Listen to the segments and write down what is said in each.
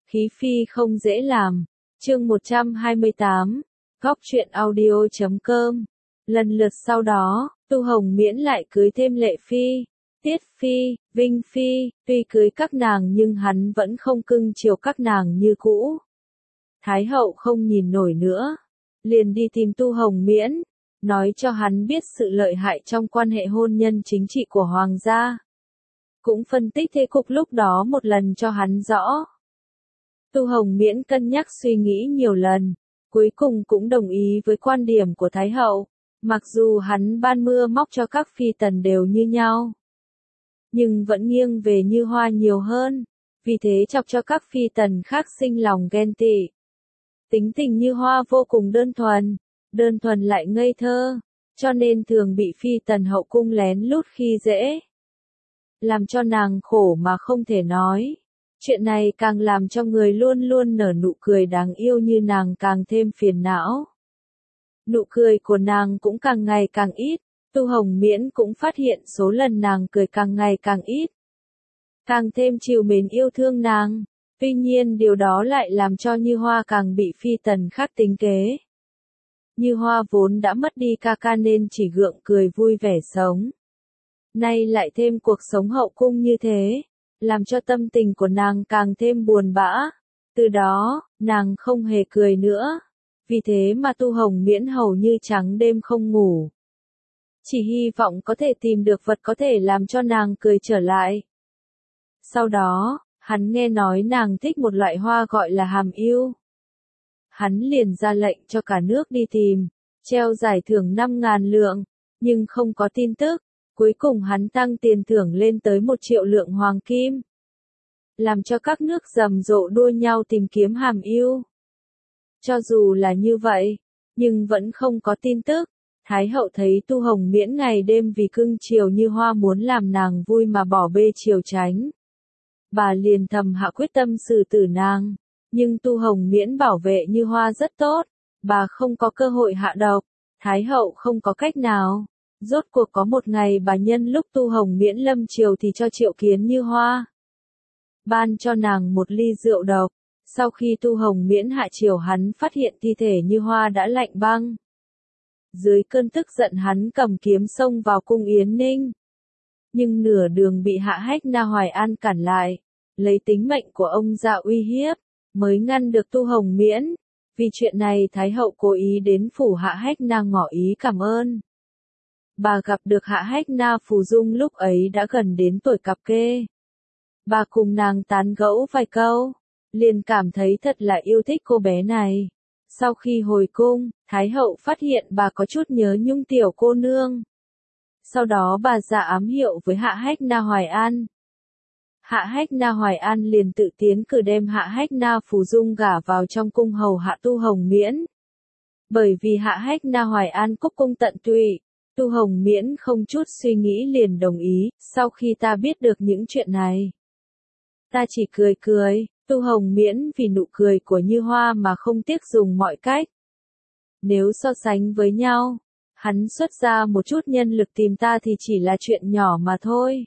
Khí phi không dễ làm. Chương 128. Góc truyện audio.com. Lần lượt sau đó, Tu Hồng Miễn lại cưới thêm Lệ Phi, Tiết Phi, Vinh Phi, tuy cưới các nàng nhưng hắn vẫn không cưng chiều các nàng như cũ. Thái hậu không nhìn nổi nữa, liền đi tìm Tu Hồng Miễn, nói cho hắn biết sự lợi hại trong quan hệ hôn nhân chính trị của hoàng gia. Cũng phân tích thế cục lúc đó một lần cho hắn rõ. Tu Hồng Miễn cân nhắc suy nghĩ nhiều lần, cuối cùng cũng đồng ý với quan điểm của Thái hậu, mặc dù hắn ban mưa móc cho các phi tần đều như nhau, nhưng vẫn nghiêng về Như Hoa nhiều hơn, vì thế chọc cho các phi tần khác sinh lòng ghen tị. Tính tình Như Hoa vô cùng đơn thuần lại ngây thơ, cho nên thường bị phi tần hậu cung lén lút khi dễ, làm cho nàng khổ mà không thể nói. Chuyện này càng làm cho người luôn luôn nở nụ cười đáng yêu như nàng càng thêm phiền não. Nụ cười của nàng cũng càng ngày càng ít, Tu Hồng Miễn cũng phát hiện số lần nàng cười càng ngày càng ít. Càng thêm trìu mến yêu thương nàng, tuy nhiên điều đó lại làm cho Như Hoa càng bị phi tần khác tính kế. Như Hoa vốn đã mất đi ca ca nên chỉ gượng cười vui vẻ sống. Nay lại thêm cuộc sống hậu cung như thế, làm cho tâm tình của nàng càng thêm buồn bã. Từ đó, nàng không hề cười nữa. Vì thế mà Tu Hồng Miễn hầu như trắng đêm không ngủ. Chỉ hy vọng có thể tìm được vật có thể làm cho nàng cười trở lại. Sau đó, hắn nghe nói nàng thích một loại hoa gọi là hàm yêu. Hắn liền ra lệnh cho cả nước đi tìm, treo giải thưởng 5.000 lượng, nhưng không có tin tức. Cuối cùng hắn tăng tiền thưởng lên tới 1 triệu lượng hoàng kim, làm cho các nước rầm rộ đua nhau tìm kiếm hàm yêu. Cho dù là như vậy, nhưng vẫn không có tin tức. Thái hậu thấy Tu Hồng Miễn ngày đêm vì cưng chiều Như Hoa muốn làm nàng vui mà bỏ bê chiều tránh. Bà liền thầm hạ quyết tâm xử tử nàng, nhưng Tu Hồng Miễn bảo vệ Như Hoa rất tốt, bà không có cơ hội hạ độc. Thái hậu không có cách nào. Rốt cuộc có một ngày bà nhân lúc Tu Hồng Miễn lâm triều thì cho triệu kiến Như Hoa, ban cho nàng một ly rượu độc. Sau khi Tu Hồng Miễn hạ triều hắn phát hiện thi thể Như Hoa đã lạnh băng. Dưới cơn tức giận hắn cầm kiếm xông vào cung Yến Ninh, nhưng nửa đường bị Hạ Hách Na Hoài An cản lại, lấy tính mệnh của ông ra uy hiếp, mới ngăn được Tu Hồng Miễn. Vì chuyện này Thái hậu cố ý đến phủ Hạ Hách Na ngỏ ý cảm ơn. Bà gặp được Hạ Hách Na Phù Dung lúc ấy đã gần đến tuổi cặp kê. Bà cùng nàng tán gẫu vài câu, liền cảm thấy thật là yêu thích cô bé này. Sau khi hồi cung, Thái hậu phát hiện bà có chút nhớ nhung tiểu cô nương. Sau đó bà ra ám hiệu với Hạ Hách Na Hoài An. Hạ Hách Na Hoài An liền tự tiến cử đem Hạ Hách Na Phù Dung gả vào trong cung hầu hạ Tu Hồng Miễn. Bởi vì Hạ Hách Na Hoài An cúc cung tận tụy, Tu Hồng Miễn không chút suy nghĩ liền đồng ý. Sau khi ta biết được những chuyện này, ta chỉ cười. Tu Hồng Miễn vì nụ cười của Như Hoa mà không tiếc dùng mọi cách. Nếu so sánh với nhau, hắn xuất ra một chút nhân lực tìm ta thì chỉ là chuyện nhỏ mà thôi.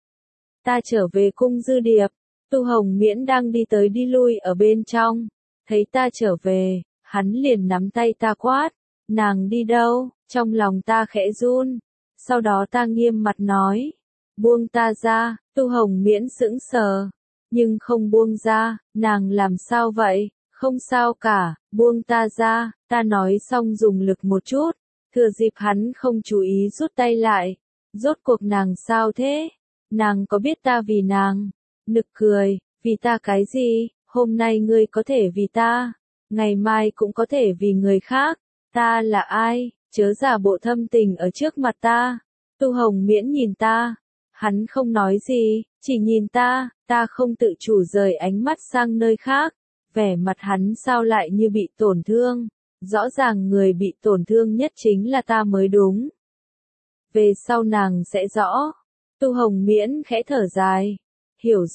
Ta trở về cung Dư Điệp, Tu Hồng Miễn đang đi tới đi lui ở bên trong, thấy ta trở về, hắn liền nắm tay ta quát, nàng đi đâu? Trong lòng ta khẽ run, sau đó ta nghiêm mặt nói, buông ta ra. Tu Hồng Miễn sững sờ, nhưng không buông ra. Nàng làm sao vậy? Không sao cả, buông ta ra. Ta nói xong dùng lực một chút, thừa dịp hắn không chú ý rút tay lại. Rốt cuộc nàng sao thế? Nàng có biết ta vì nàng? Nực cười, vì ta cái gì? Hôm nay ngươi có thể vì ta, ngày mai cũng có thể vì người khác. Ta là ai? Chớ giả bộ thâm tình ở trước mặt ta. Tu Hồng Miễn nhìn ta, hắn không nói gì, chỉ nhìn ta không tự chủ rời ánh mắt sang nơi khác. Vẻ mặt hắn sao lại như bị tổn thương, rõ ràng người bị tổn thương nhất chính là ta mới đúng. Về sau nàng sẽ rõ. Tu Hồng Miễn khẽ thở dài, hiểu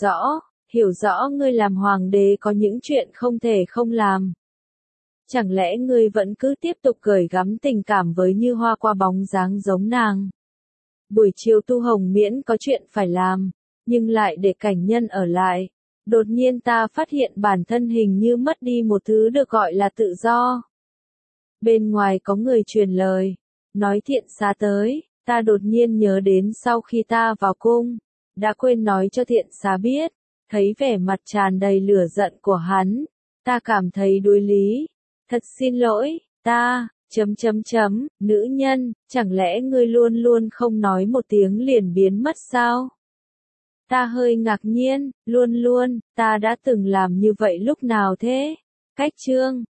rõ ngươi làm hoàng đế có những chuyện không thể không làm. Chẳng lẽ ngươi vẫn cứ tiếp tục gửi gắm tình cảm với Như Hoa qua bóng dáng giống nàng? Buổi chiều Tu Hồng Miễn có chuyện phải làm, nhưng lại để cảnh nhân ở lại. Đột nhiên ta phát hiện bản thân hình như mất đi một thứ được gọi là tự do. Bên ngoài có người truyền lời, nói thiện xá tới, ta đột nhiên nhớ đến sau khi ta vào cung, đã quên nói cho thiện xá biết, thấy vẻ mặt tràn đầy lửa giận của hắn, ta cảm thấy đối lý, thật xin lỗi, ta, nữ nhân, chẳng lẽ ngươi luôn luôn không nói một tiếng liền biến mất sao? Ta hơi ngạc nhiên, luôn luôn, ta đã từng làm như vậy lúc nào thế? Cách chương